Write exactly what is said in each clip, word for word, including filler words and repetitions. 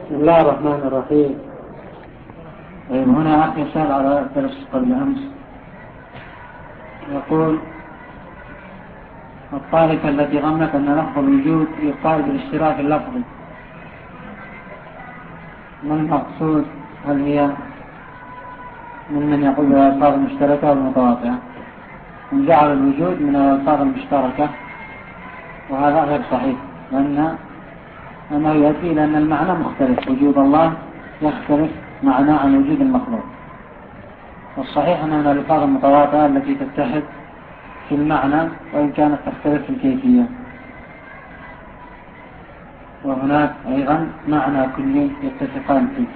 بسم الله الرحمن الرحيم. هنا أخي يسأل على درس قبل أمس، يقول: الطائفة التي ظنت أن لفظ الوجود يقال بالاشتراك اللفظي، ما المقصود؟ هل هي ممن يقول بالألفاظ المشتركة والمتواطئة؟ من جعل الوجود من الألفاظ المشتركة، وهذا غير صحيح، لأن أنه يؤدي إلى أن المعنى مختلف، وجود الله يختلف معنى عن وجود المخلوق. والصحيح أنها من الألفاظ المتواطئة التي تتحد في المعنى وإن كانت تختلف في الكيفية. وهناك أيضا معنى كلي يتفقان فيه.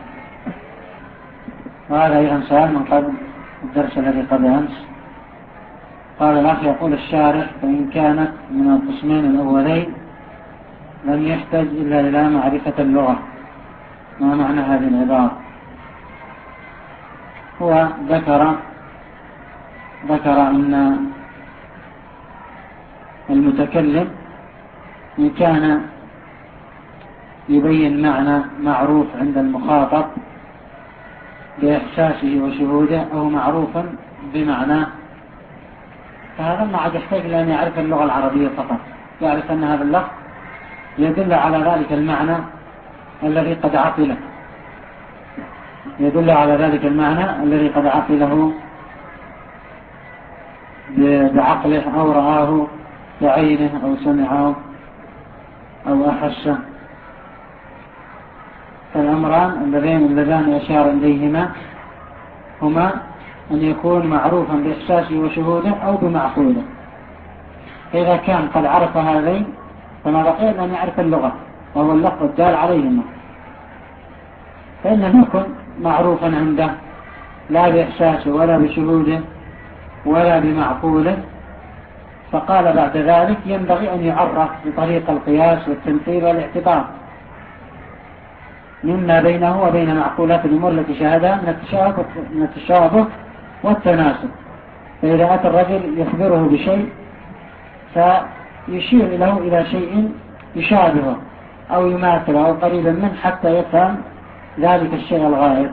وهذا أيضا سؤال من قبل الدرس الذي قبل أمس. قال الأخ يقول الشارح: فإن كانت من القسمين الأولين لم يحتاج إلا إلى معرفة اللغة. ما معنى هذه العبارة؟ هو ذكر ذكر أن المتكلم إن كان يبين معنى معروف عند المخاطب بإحساسه وشهوده أو معروفا بمعناه، فهذا ما عاد يحتاج إلى أن يعرف اللغة العربية فقط، يعرف أن هذا اللفظ يدل على ذلك المعنى الذي قد عقله يدل على ذلك المعنى الذي قد عقله بعقله أو رآه بعينه أو سمعه أو أحسه. فالأمران اللذين اللذان أشار إليهما هما أن يكون معروفا بإحساسه وشهوده أو بمعقوله. إذا كان قد عرف هذين فما بقي إلا أن يعرف اللغة وهو اللفظ الدال عليهما، فإن لم يكن معروفا عنده لا بإحساسه ولا بشهوده ولا بمعقوله، فقال بعد ذلك ينبغي أن يعرف بطريق القياس والتمثيل والاعتبار مما بينه وبين معقولات الأمور التي شاهدها من التشابه والتناسب. فإذا أتى الرجل يخبره بشيء فيشير له إلى شيء يشابهه أو يماثله أو قريبا منه حتى يفهم ذلك الشيء الغائب.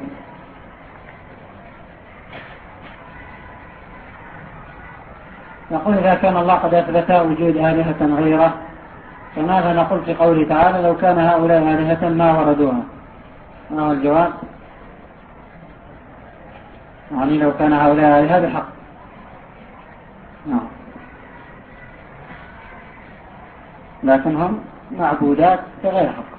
نقول: إذا كان الله قد أثبت وجود آلهة غيره فماذا نقول في قوله تعالى: لو كان هؤلاء آلهة ما وردوها؟ ما هو الجواب؟ يعني لو كان هؤلاء آلهة بحق. نعم، لكنهم معبودات بغير حق.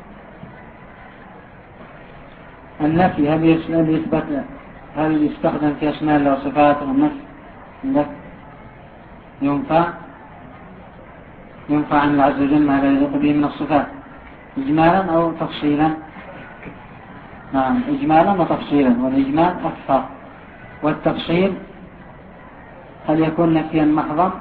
النفي هل يثبت هل يستخدم في أسماء الله وصفاته؟ النفي عندك ينفع ينفع عن الله عز وجل ما لا يليق به من الصفات إجمالا أو تفصيلا. نعم، إجمالا وتفصيلا، والإجمال أكثر، والتفصيل هل يكون نفيا محضا؟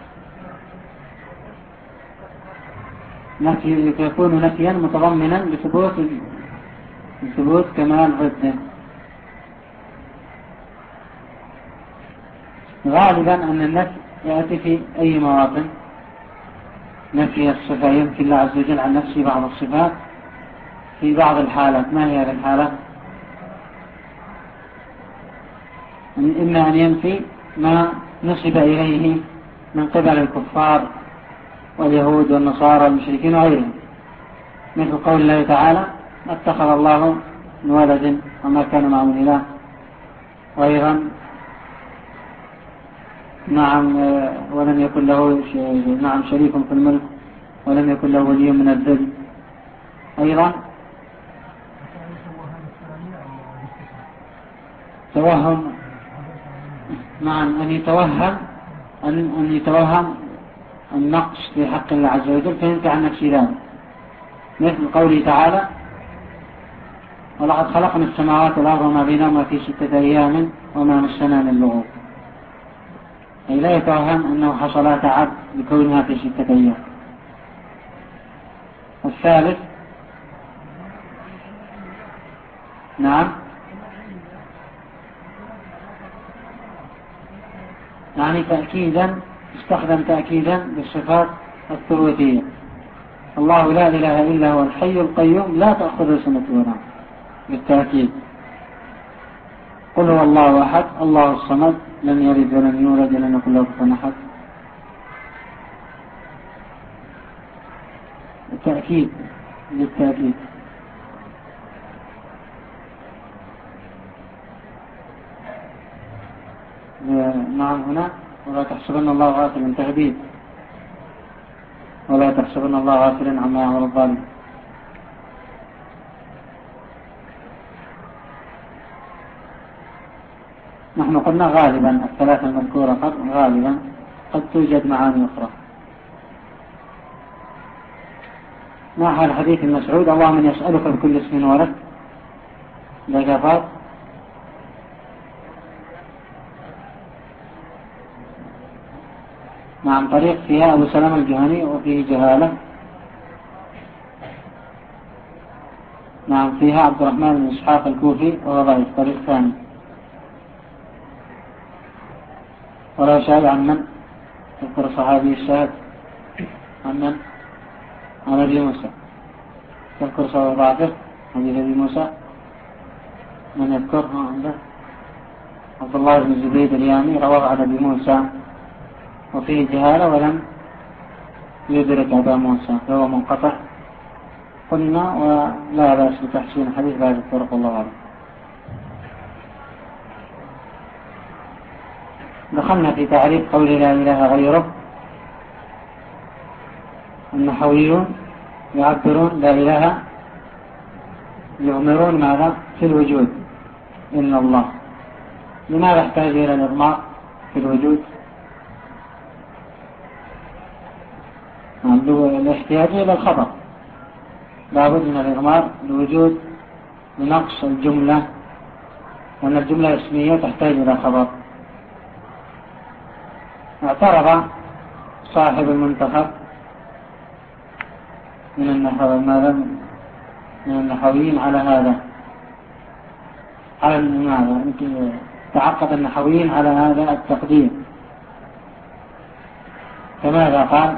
نفي يكون نفيا متضمنا لثبوت لثبوت كمال ضده. غالبا أن النفي يأتي في أي مواطن. نفي الصفة ينفي الله عز وجل عن نفسه بعض الصفات في بعض الحالات. ما هي هذه الحالة؟ إما أن ينفي ما نسب إليه من قبل الكفار واليهود والنصارى والمشركين وغيرهم، مثل قول الله تعالى: ما اتخذ الله من ولد وما كان معه من إله. وأيضا نعم ولم يكن له نعم شريك في الملك ولم يكن له ولي من الذل. أيضا توهم، نعم أن يتوهم أن أن يتوهم النقص في حق الله عز وجل فينفي عن نفسه ذلك، مثل قوله تعالى: ولقد خلقنا السماوات والأرض وما بينهما في ستة أيام وما مسنا من لغوب. أي لا يتوهم أنه حصل تعب بكونها في ستة أيام. الثالث نعم يعني تأكيدا، استخدم تأكيدا بالصفات الثبوتية. الله لا إله إلا هو الحي القيوم لا تأخذه سنة ولا نوم بالتأكيد. قل هو الله أحد الله الصمد لم يلد ولم يولد ولم يكن له كفوا أحد بالتأكيد بالتأكيد. نعم هنا ولا تحسبن الله غافلا تهديد ولا تحسبن الله غافلا عما يعمل الظالم. نحن قلنا غالبا الثلاثة المذكورة قد غالبا قد توجد معاني أخرى. ما حال حديث المسعود الله من يسألك بكل اسم ولد لجفات نعم طريق فيها أبو سلام الجهني وفيه جهالة. نعم فيها عبد الرحمن بن إسحاق الكوفي وهو ضعيف طريق ثاني. ولا شاهد عن من تذكر صحابي الشاهد عن من عن أبي موسى تذكر صحابي ضعفه حديث أبي موسى من يذكرها عنده عبد الله بن زبيد اليامي رواه عن أبي موسى وفيه جهالة ولم يدرك أبا موسى فهو منقطع قلنا ولا بأس بتحسين حديث بهذه الطرق الله أعلم. دخلنا في تعريف قول لا إله غيره. النحويون يعبرون لا إله يؤمرون ماذا في الوجود إلا الله. لماذا يحتاج إلى الإضمار في الوجود؟ الاحتياج إلى الخبر لابد من الإضمار الوجود لنقص الجملة وأن الجملة اسمية تحتاج إلى خبر. اعترض صاحب المنتخب من النحو من النحويين على هذا على ماذا يمكن تعقد النحويين على هذا التقدير. فماذا قال؟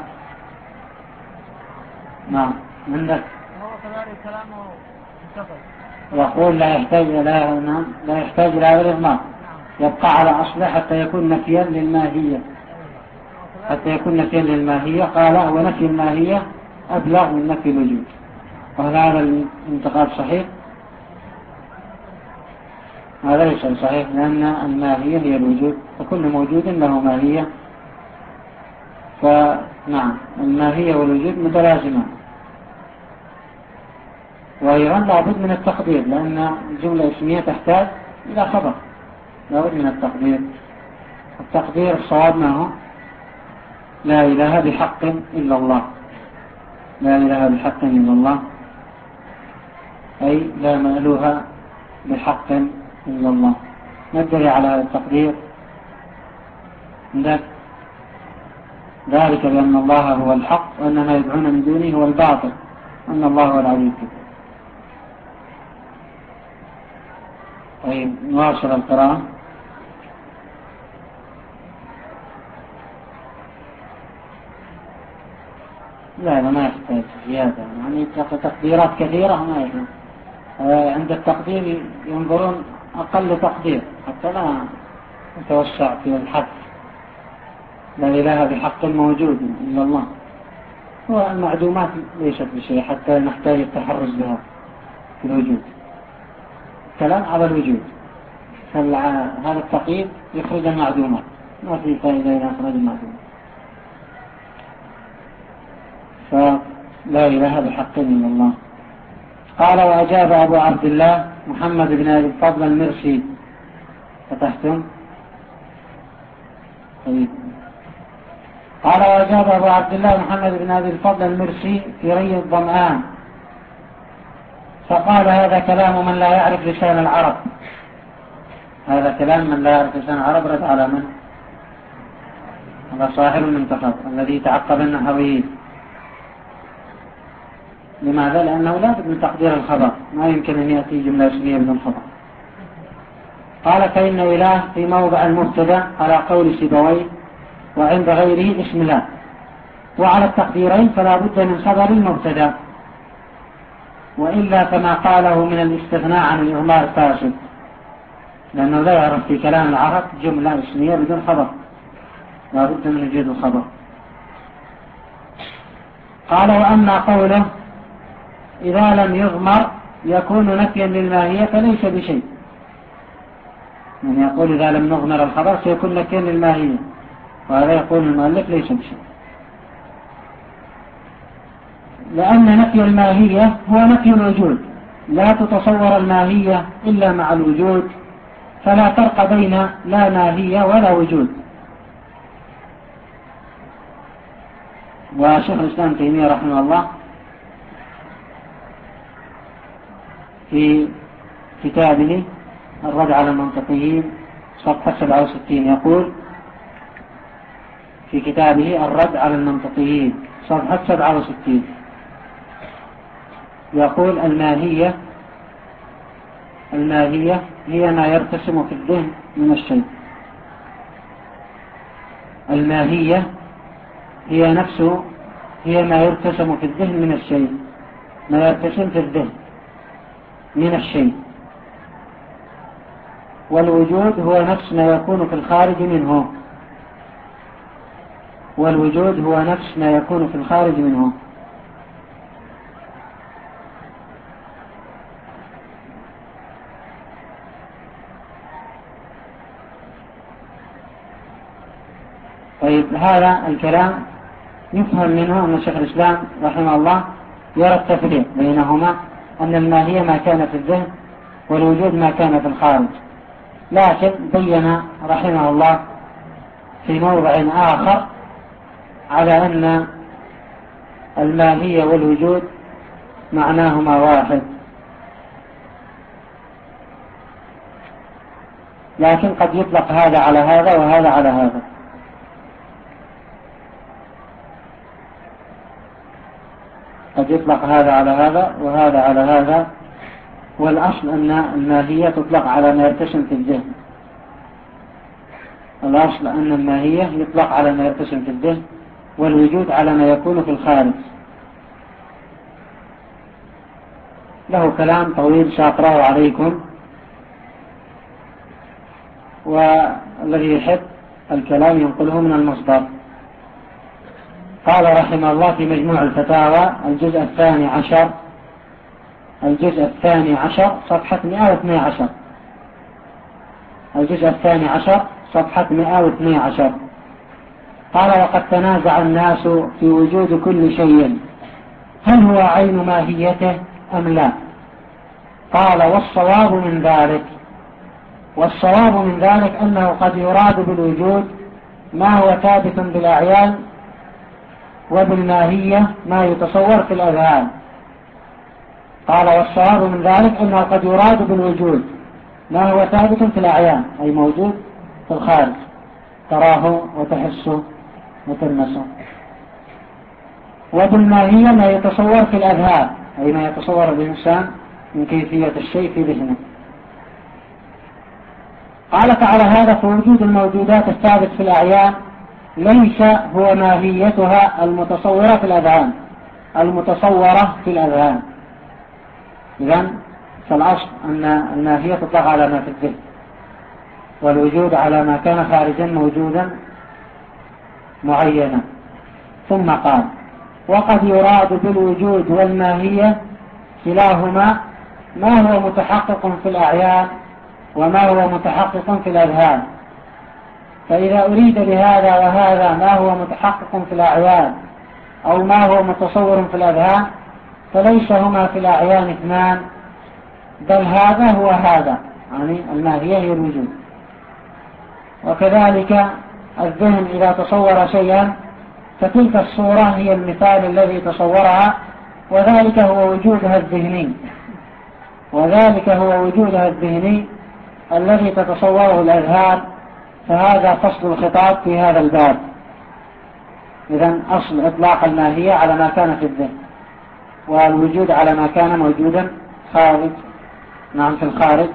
نعم عندك هو كذلك كلامه متصل يقول لا يحتاج لا نعم لا يحتاج إلى هذا الإضمار يبقى على أصله حتى يكون نفيا للماهية حتى يكون نفيا للماهية. قال ونفي الماهية أبلغ من نفي الوجود. وهل هذا الانتقاد صحيح؟ هذا ليس صحيح لأن الماهية هي الوجود فكل موجود له ماهية. فنعم الماهية والوجود متلازمان. وأيضا لابد من التقدير لأن الجملة اسمية تحتاج إلى خبر لابد من التقدير. التقدير الصواب ما هو؟ لا إله بحق إلا الله. لا إله بحق إلا الله أي لا مألوه بحق إلا الله. ندري على هذا التقدير ذلك بأن الله هو الحق وأن ما يدعون من دونه هو الباطل وأن الله هو العلي الكبير. طيب نواصل القراءة. لا لا ما يحتاج زيادة يعني تقديرات كثيرة ما يحتاج. عند التقدير ينظرون أقل تقدير حتى لا نتوسع في الحد. لا إله بحق موجود إلا الله. والمعدومات ليست بشيء حتى نحتاج التحرز بها في الوجود. كلام على الوجود هذا التقييد يخرج المعدومات ما في فائدة إلى أخراج المعدومات. فلا إله بحق إلا الله. قال وأجاب أبو عبد الله محمد بن أبي الفضل المرسي فتحتم. طيب. قال وأجاب أبو عبد الله محمد بن أبي الفضل المرسي في ري الظمآن فقال هذا كلام من لا يعرف لسان العرب. هذا كلام من لا يعرف لسان العرب. رد على من؟ على صاحب المنتخب الذي تعقب النحويين. لماذا؟ لأنه لا بد من تقدير الخبر ما يمكن أن يأتي جملة اسمية بدون خبر. قال فإن إله في موضع المبتدا على قول سيبويه وعند غيره اسم الله. وعلى التقديرين فلا بد من خبر المبتدا، وإلا فما قاله من الاستغناء عن الإضمار فاسد، لأنه لا يعرف في كلام العرب جملة اسمية بدون خبر، لا بد من وجود الخبر. قال وأما قوله إذا لم يضمر يكون نفيا للماهية فليس بشيء، من يقول إذا لم نضمر الخبر سيكون نفيا للماهية، وهذا يقول المؤلف ليس بشيء، لأن نفي الماهية هو نفي الوجود، لا تتصور الماهية إلا مع الوجود، فلا فرق بين لا ماهية ولا وجود. وشيخ الإسلام تيمية رحمه الله في كتابه الرد على المنطقيين صفحة سبعة وستين يقول في كتابه الرد على المنطقيين صفحة سبعة وستين يقول الماهية الماهية هي ما يرتسم في الذهن من الشيء. الماهية هي نفسه هي ما يرتسم في الذهن من الشيء، ما يرتسم في الذهن من الشيء. والوجود هو نفس ما يكون في الخارج منه والوجود هو نفس ما يكون في الخارج منه طيب هذا الكلام يفهم منه أن شيخ الإسلام رحمه الله يرى التفريق بينهما، أن الماهية ما كان في الذهن والوجود ما كان في الخارج، لكن بين رحمه الله في موضع آخر على أن الماهية والوجود معناهما واحد، لكن قد يطلق هذا على هذا وهذا على هذا. قد يطلق هذا على هذا وهذا على هذا، والأصل أن الماهية تطلق على ما يرتسم في الذهن. الأصل أن الماهية يطلق على ما يرتسم في الذهن، والوجود على ما يكون في الخارج. له كلام طويل سأقرأه عليكم، والذي يحب الكلام ينقله من المصدر. قال رحمه الله في مجموع الفتاوى الجزء الثاني عشر الجزء الثاني عشر صفحة مئة واثني عشر الجزء الثاني عشر صفحة مئة واثني عشر قال وقد تنازع الناس في وجود كل شيء، هل هو عين ماهيته أم لا؟ قال والصواب من ذلك والصواب من ذلك أنه قد يراد بالوجود ما هو ثابت بالأعيان، وبالماهية ما يتصور في الأذهان. قال والصواب من ذلك أنه قد يراد بالوجود ما هو ثابت في الأعيان، أي موجود في الخارج، تراه وتحسه وتلمسه، وبالماهية ما يتصور في الأذهان، أي ما يتصور الإنسان من كيفية الشيء في ذهنه. قال تعالى هذا فوجود الموجودات الثابت في الأعيان ليس هو ماهيتها المتصورة في الأذهان المتصورة في الأذهان إذن فالأصل أن الماهية تطلق على ما في الذهن، والوجود على ما كان خارجا موجودا معينا. ثم قال وقد يراد بالوجود والماهية كلاهما ما هو متحقق في الأعيان وما هو متحقق في الأذهان، فإذا أريد بهذا وهذا ما هو متحقق في الأعيان أو ما هو متصور في الأذهان فليس هما في الأعيان اثنان، بل هذا هو هذا، يعني الماهية هي الوجود. وكذلك الذهن إذا تصور شيئا فتلك الصورة هي المثال الذي تصورها، وذلك هو وجودها الذهني وذلك هو وجودها الذهني الذي تتصوره الأذهان. فهذا فصل الخطاب في هذا الباب. إذن أصل إطلاق الماهية على ما كان في الذهن، والوجود على ما كان موجودا خارج، نعم في الخارج،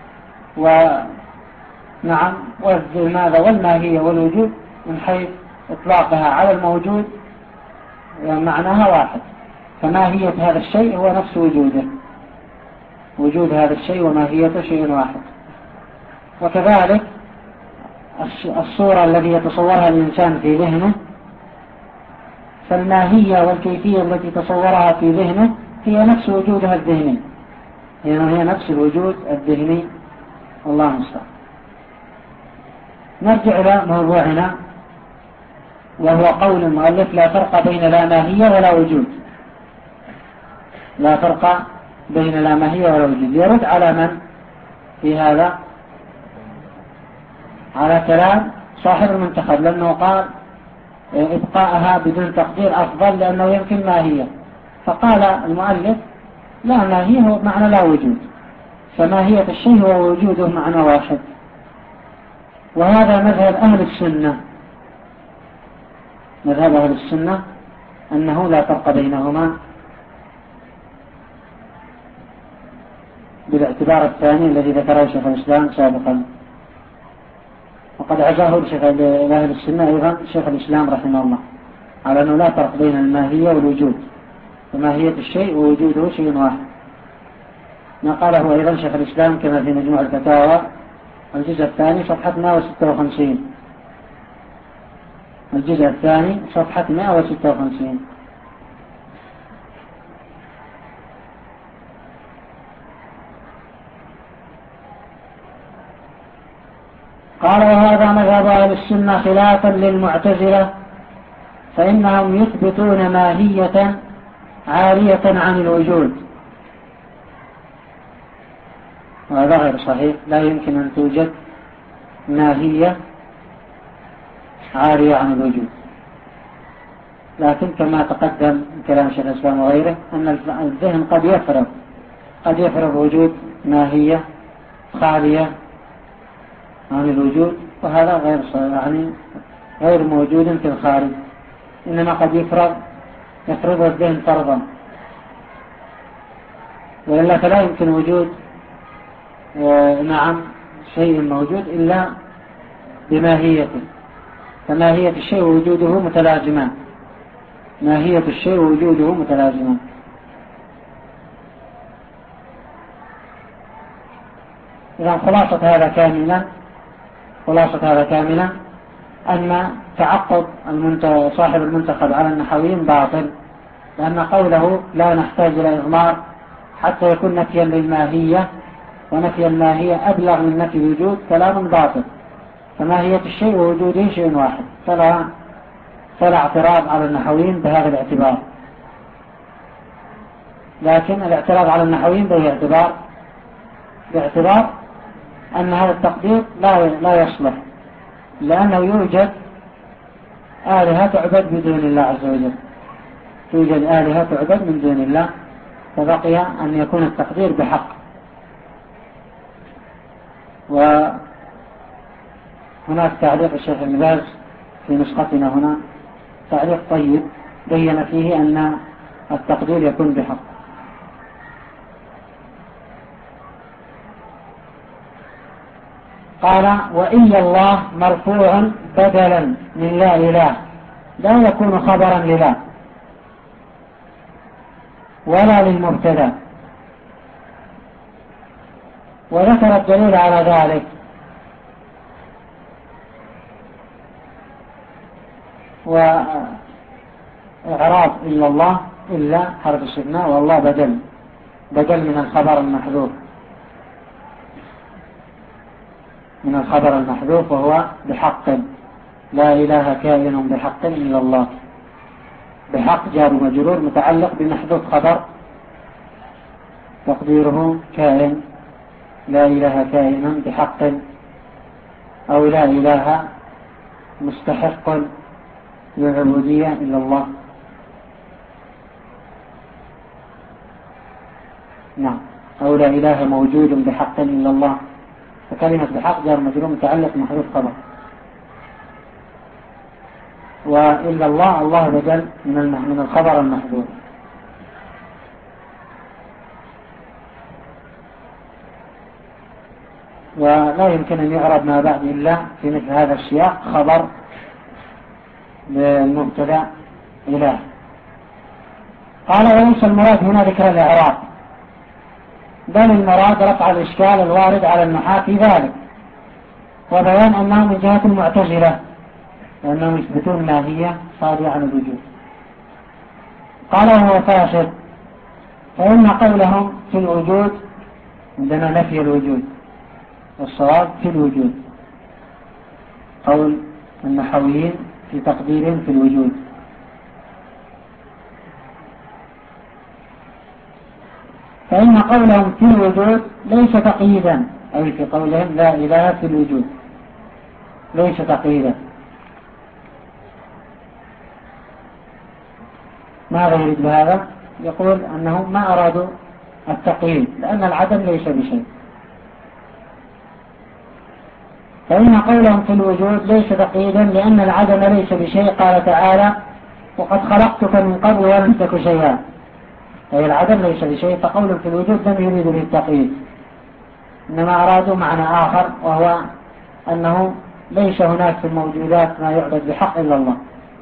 ونعم والماذا والماهية والوجود من حيث إطلاقها على الموجود معناها واحد. فماهية هذا الشيء هو نفس وجوده، وجود هذا الشيء وماهيته شيء واحد. وكذلك الصورة التي يتصورها الإنسان في ذهنه، فالماهية والكيفية التي تصورها في ذهنه هي نفس وجودها الذهني، هي نفس الوجود الذهني. الله المستعان. نرجع إلى موضوعنا، وهو قول المؤلف: لا فرق بين لا ماهية ولا وجود. لا فرق بين لا ماهية ولا وجود. يرد على من في هذا؟ على كلام صاحب المنتخب، لأنه قال إبقاءها بدون تقدير أفضل لأنه يمكن ماهية. فقال المؤلف: لا ماهية هو معنى لا وجود، فماهية الشيء هو وجوده معنى واحد. وهذا مذهب أهل السنة. مذهب أهل السنة أنه لا فرق بينهما بالاعتبار الثاني الذي ذكره شيخ الإسلام سابقا، وقد عزاه لشيخ أهل السنة أيضا شيخ الإسلام رحمه الله على أنه لا فرق بين الماهية والوجود، فماهية الشيء ووجوده شيء واحد. ما قاله أيضا شيخ الإسلام كما في مجموع الفتاوى الجزء الثاني صفحة مئة وستة وخمسين، الجزء الثاني صفحة مئة وستة وخمسين. قال: وهذا مذهب أهل السنة خلافا للمعتزلة، فإنهم يثبتون ماهية عالية عن الوجود، وهذا غير صحيح. لا يمكن أن توجد ماهية عالية عن الوجود. لكن كما تقدم كلام شيخ الإسلام وغيره أن الذهن قد يفرض قد يفرض وجود ماهية خالية عن الوجود، وهذا غير يعني غير موجود في الخارج، إنما قد يفرض يفرض الذهن فرضا، وإلا فلا يمكن وجود نعم شيء موجود إلا بماهيته. فماهية الشيء ووجوده متلازمان، ماهية الشيء ووجوده متلازمان. إذا خلاصة هذا كاملا خلاصة هذا كاملا أن تعقب صاحب المنتخب على النحويين باطل، لأن قوله لا نحتاج إلى إضمار حتى يكون نفيا للماهية، ونفي الماهية أبلغ من نفي الوجود، كلام باطل. فماهية الشيء ووجوده شيء واحد، فلا فلا اعتراض على النحويين بهذا الاعتبار. لكن الاعتراض على النحويين به اعتبار باعتبار أن هذا التقدير لا لا يصلح، لأنه يوجد آلهة تعبد بدون الله عز وجل، توجد آلهة تعبد من دون الله، فبقي أن يكون التقدير بحق. وهناك تعليق الشيخ ابن باز في نسختنا هنا، تعليق طيب بين فيه أن التقدير يكون بحق. قال: وإلا الله مرفوع بدلا من لا إله، لا يكون خبرا للا ولا للمبتدا. وذكر الدليل على ذلك، وإعراب إلا الله إلا حرف استثناء، والله بدل بدل من الخبر المحذوف من الخبر المحذوف وهو بحق، لا إله كائن بحق إلا الله. بحق جار مجرور متعلق بمحذوف خبر تقديره كائن، لا إله كائن بحق، أو لا إله مستحق للعبودية إلا الله. نعم، أو لا إله موجود بحق إلا الله. فكلمة بحق جار مجرور متعلق محذوف خبر، وإلا الله الله بدل من الخبر المحذوف. ولا يمكن أن يعرب ما بعد إلا في مثل هذا السياق خبر للمبتدأ إله. قال وليس المراد هنا ذكر الإعراب، بل المراد رفع الإشكال الوارد على النحاة في ذلك، وبيان أنه من جهة المعتزلة لأنهم يثبتون ماهية صادرة عن الوجود. قال وهو فاسد، فإن قولهم في الوجود عندنا نفي الوجود، والصواب في الوجود، قول النحويين في تقديرهم في الوجود. فإن قولهم في الوجود ليس تقييدا، أي في قولهم لا إله في الوجود ليس تقييدا. ماذا يريد بهذا؟ يقول أنهم ما أرادوا التقييد لأن العدم ليس بشيء. فإن قولهم في الوجود ليس تقييدا لأن العدم ليس بشيء. قال تعالى وقد خلقتك من قبل ولم تك شيئا، أي العدم ليس بشيء، فقول في الوجود لم يريد به التقييد، إنما أرادوا معنى آخر، وهو أنه ليس هناك في الموجودات ما يعبد بحق إلا الله،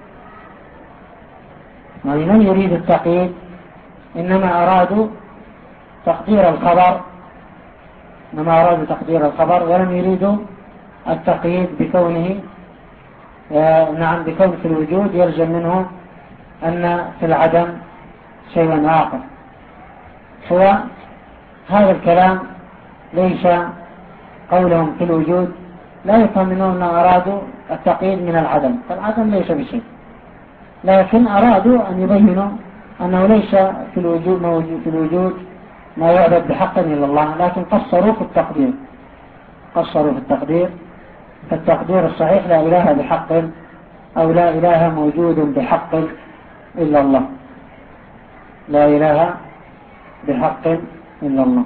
يعني لم يريد التقييد، إنما أرادوا تقدير الخبر إنما أرادوا تقدير الخبر ولم يريدوا التقييد بكونه آه نعم بكون في الوجود يلزم منه أن في العدم شيء آخر. هو هذا الكلام ليس قولهم في الوجود لا يفهم منه أن أرادوا التقييد من العدم، فالعدم ليس بشيء، لكن أرادوا أن يبينوا أنه ليس في الوجود موجود في الوجود ما يعبد بحق إلا الله، لكن قصروا في التقدير قصروا في التقدير فالتقدير الصحيح لا إله بحق أو لا إله موجود بحق إلا الله، لا إله بحق إلا الله.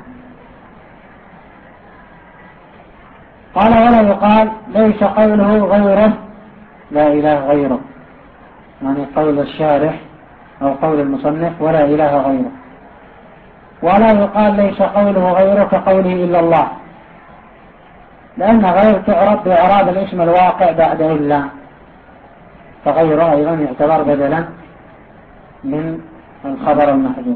قال ولا يقال ليس قوله غيره لا إله غيره، يعني قول الشارح أو قول المصنف ولا إله غيره. ولا يقال ليس قوله غيره كقوله إلا الله، لأن غير تعرب بإعراب الاسم الواقع بعد إلا، فغيره أيضا يعتبر بدلا من الخبر المحذوف،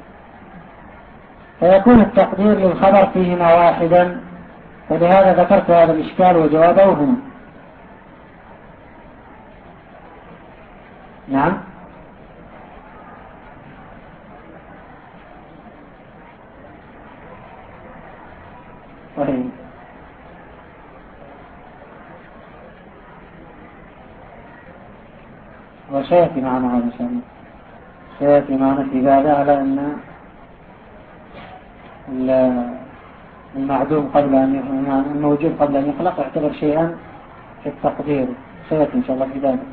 فيكون التقدير للخبر فيهما واحدا، فلهذا ذكرت هذا الإشكال وجوابه هنا. نعم طيب. وسيأتي معنا هذا الشيء، سيأتي معنا في هذا على أن المعدوم قبل أن يخلق، الموجود قبل أن يخلق يعتبر شيئا في التقدير، سيأتي إن شاء الله في ذلك.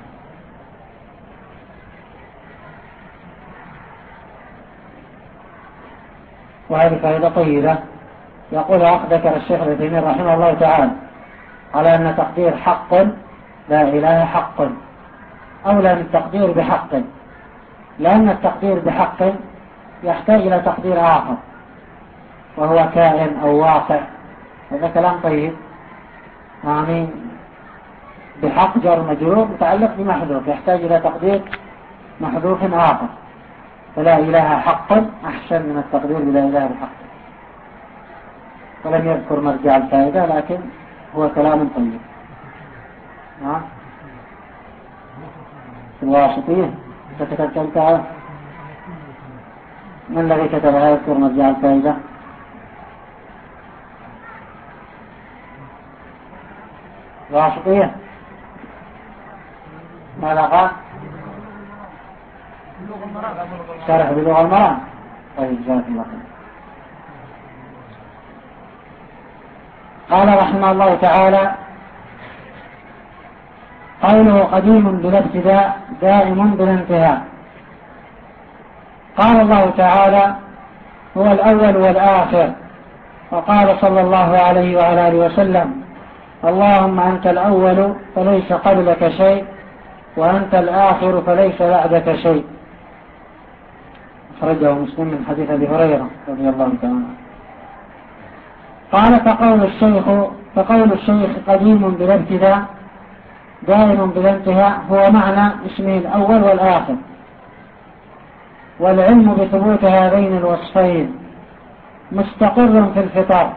وهذه فائدة طيبة يقول أخ ذكر الشيخ ابن تيمية رحمه الله تعالى على أن تقدير حق لا إله حق أولى من التقدير بحق، لأن التقدير بحق يحتاج إلى تقدير آخر وهو كائن أو واقع، هذا كلام طيب، يعني بحق جر مجرور متعلق بمحذوف يحتاج إلى تقدير محذوف آخر، فلا إله حق أحسن من التقدير بلا إله بحق. ولم يذكر مرجع الفائدة لكن هو كلام طيب. نعم الواسطية كتبت أنت، من الذي كتبها يذكر مرجع الفائدة؟ الواسطية ماذا قال؟ شرح بلغة المرام. طيب جزاك الله خير. قال رحمه الله تعالى قوله قديم بلا ابتداء دائم بلا انتهاء. قال الله تعالى هو الأول والآخر، وقال صلى الله عليه وعلى آله وسلم اللهم أنت الأول فليس قبلك شيء وأنت الآخر فليس بعدك شيء، أخرجه مسلم من حديث أبي هريرة رضي الله تعالى عنه. قال فقول الشيخ فقول الشيخ قديم بلا ابتداء دائم بلا انتهاء هو معنى اسمه الأول والآخر، والعلم بثبوت هذين الوصفين مستقر في الفطر.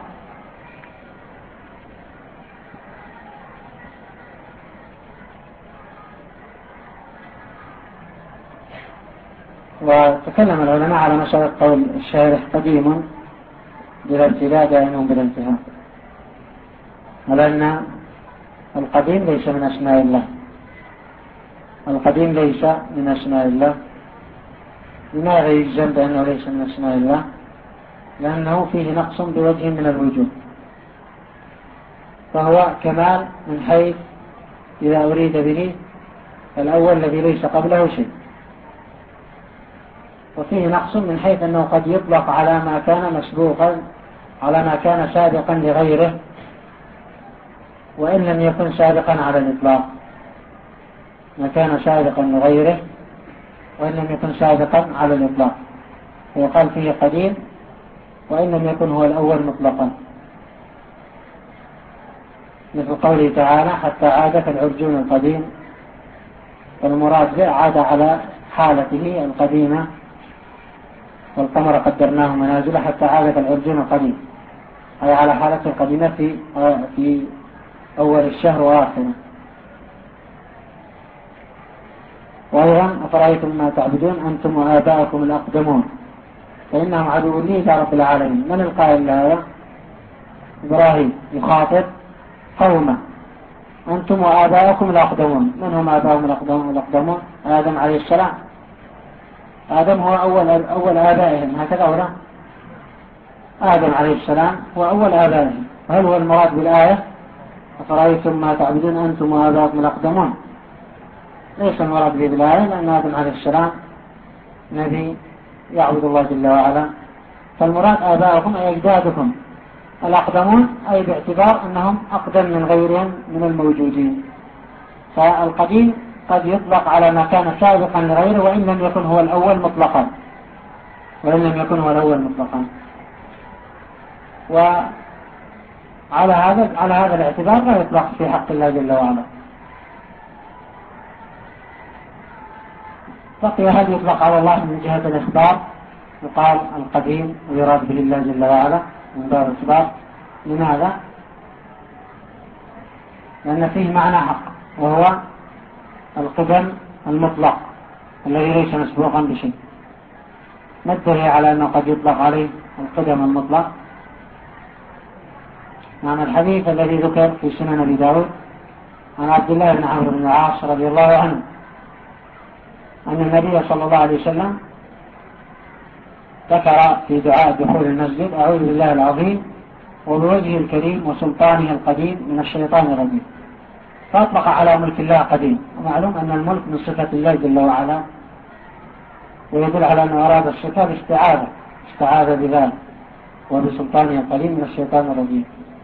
وتكلم العلماء على مسألة قول الشارح قديم بلا ابتداء دائم بلا انتهاء، لأن القديم ليس من أسماء الله، القديم ليس من أسماء الله. لماذا يجزم بأنه ليس من أسماء الله؟ لأنه فيه نقص بوجه من الوجوه، فهو كمال من حيث إذا أريد به الأول الذي ليس قبله شيء، وفيه نقص من حيث أنه قد يطلق على ما كان مسبوقا، على ما كان سابقا لغيره وإن لم يكن سابقا على الإطلاق، ما كان سابقا لغيره وإن لم يكن سابقا على الإطلاق، ويقال فيه قديم وإن لم يكن هو الأول مطلقا، مثل قوله تعالى حتى عاد كالعرجون القديم، فالمراد به عاد على حالته القديمة، والقمر قدرناه منازل حتى عاد كالعرجون القديم، أي على حالته القديمة في في أول الشهر وآخره. وأيضا أفرأيتم ما تعبدون أنتم وآباؤكم الأقدمون فإنهم عدو لي إلى رب العالمين. من القائل لهذا؟ إبراهيم يخاطب قومه أنتم وآباؤكم الأقدمون. من هم آباؤهم الأقدمون؟ آدم عليه السلام. آدم هو أول أول آبائهم، هكذا ولا؟ آدم عليه السلام هو أول آبائهم. هل هو المراد بالآية أفرأيتم ما تعبدون أنتم وآباؤكم الأقدمون؟ ليس المراد به بالآية، لأن آدم عليه السلام نبي يعبد الله جل وعلا، فالمراد آباؤكم أي أجدادكم الأقدمون، أي باعتبار أنهم أقدم من غيرهم من الموجودين. فالقديم قد يطلق على ما كان سابقا لغيره وإن لم يكن هو الأول مطلقا، وإن لم يكن هو الأول مطلقا. وعلى هذا على هذا الاعتبار لا يطلق في حق الله جل وعلا. بقي هل يطلق على الله من جهة الإخبار؟ يقال القديم ويراد به الله جل وعلا من باب الإخبار. لماذا؟ لأن فيه معنى حق، وهو القدم المطلق الذي ليس مسبوقا بشيء. ما الدليل على أنه قد يطلق عليه القدم المطلق؟ معنى الحديث الذي ذكر في سنن أبي داود عن عبد الله بن عمرو بن العاص رضي الله عنه أن النبي صلى الله عليه وسلم ذكر في دعاء دخول المسجد أعوذ بالله العظيم وبوجهه الكريم وسلطانه القديم من الشيطان الرجيم، فأطلق على ملك الله قديم. ومعلوم أن الملك من صفة الله جل وعلا، ويدل على أنه أراد الصفة باستعاذة استعاذ بذلك وبسلطانه القديم من الشيطان الرجيم.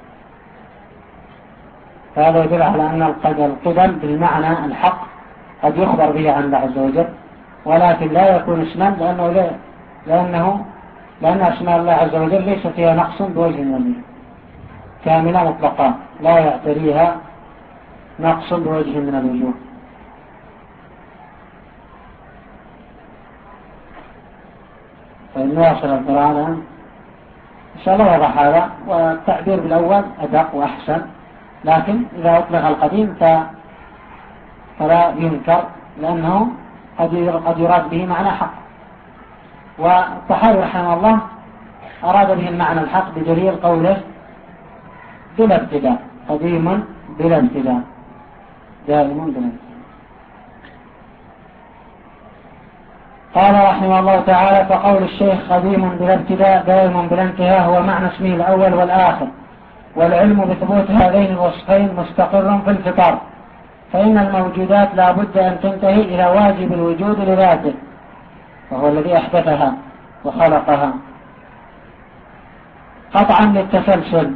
فهذا يدل على أن القدم بالمعنى الحق قد يخبر به عن الله عز وجل، ولكن لا يكون اسما، لأنه لأنه لأن أسماء الله عز وجل ليس فيها نقص بوجه من الوجوه، كاملة مطلقة لا يعتريها نقص بوجه من الوجوه. فالنواصل القرآن إن شاء الله يضح هذا، والتعبير بالأول أدق وأحسن، لكن إذا أطلق القديم فلا ينكر، لأنه قد يراد به معنى حق. والطحاوي رحمه الله أراد به المعنى الحق بدليل قوله بلا ابتداء، قديم بلا ابتداء دائم بلا ابتداء. قال رحمه الله تعالى فقول الشيخ قديم بلا ابتداء دائم بلا انتهاء هو معنى اسمه الأول والآخر، والعلم بثبوت هذين الوصفين مستقر في الفطر، فإن الموجودات لا بد أن تنتهي إلى واجب الوجود لذاته، وهو الذي أحدثها وخلقها قطعا للتسلسل.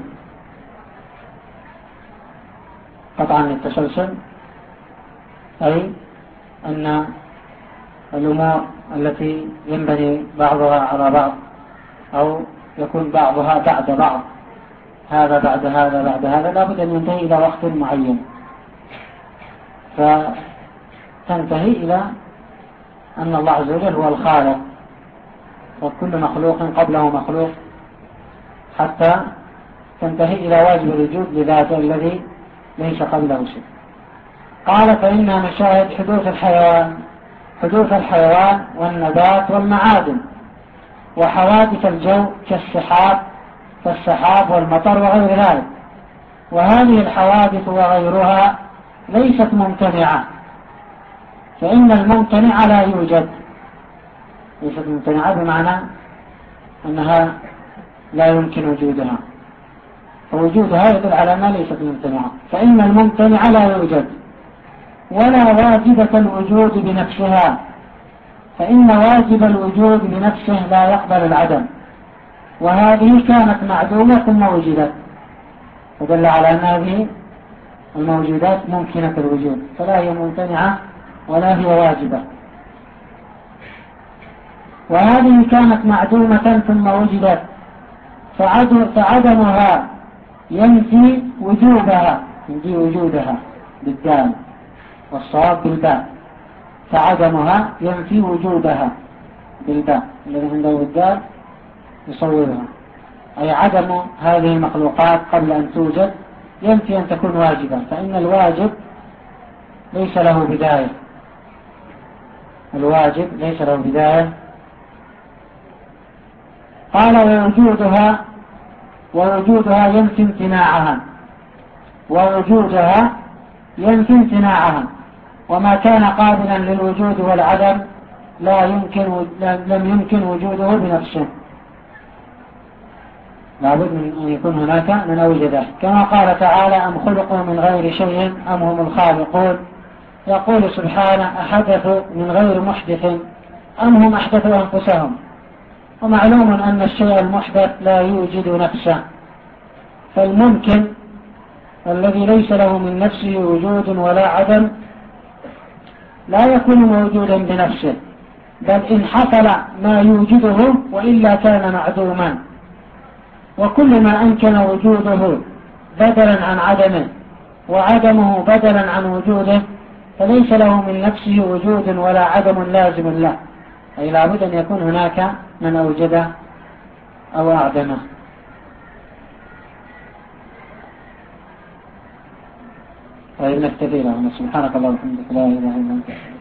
قطعا للتسلسل أي أن الأمور التي ينبني بعضها على بعض أو يكون بعضها بعد بعض، هذا بعد هذا بعد هذا، لا بد أن ينتهي إلى وقت معين. فتنتهي إلى أن الله عز وجل هو الخالق، وكل مخلوق قبله مخلوق، حتى تنتهي إلى واجب الوجود لذاته الذي ليس قبله شيء. قال فإنها نشاهد حدوث الحيوان حدوث الحيوان والنبات والمعادن وحوادث الجو كالسحاب كالسحاب والمطر وغير ذلك، وهذه الحوادث وغيرها ليست ممتنعة، فإن الممتنع لا يوجد. ليست ممتنعة بمعنى أنها لا يمكن وجودها، فوجودها يدل على ما ليست ممتنعة، فإن الممتنع لا يوجد، ولا واجبة الوجود بنفسها، فإن واجب الوجود بنفسه لا يقبل العدم، وهذه كانت معدومة ثم وجدت، فدل على أن هذه الموجودات ممكنة الوجود، فلا هي ممتنعة ولا هي واجبة. وهذه كانت معدومة ثم وجدت، فعدمها ينفي وجوبها، ينفي وجودها بالدال والصواب بالباء، فعدمها ينفي وجودها بالباء، الذي عنده بالدال يصورها، أي عدم هذه المخلوقات قبل أن توجد ينفي أن تكون واجبة، فإن الواجب ليس له بداية، الواجب ليس له بداية. قال ووجودها ووجودها ينفي امتناعها، ووجودها ينفي امتناعها، وما كان قابلا للوجود والعدم لا يمكن لم يمكن وجوده بنفسه، لابد من أن يكون هناك من أوجده، كما قال تعالى أم خلقوا من غير شيء أم هم الخالقون. يقول سبحانه أحدثوا من غير محدث أم هم أحدثوا أنفسهم. ومعلوم أن الشيء المحدث لا يوجد نفسه، فالممكن الذي ليس له من نفسه وجود ولا عدم لا يكون موجودا بنفسه، بل إن حصل ما يوجده وإلا كان معدوما، وكل ما أمكن وجوده بدلا عن عدمه وعدمه بدلا عن وجوده فليس له من نفسه وجود ولا عدم لازم له، أي لابد أن يكون هناك من أوجده أو أعدمه. طيب نكتفي له. سبحانك اللهم وبحمدك لا إله إلا أنت.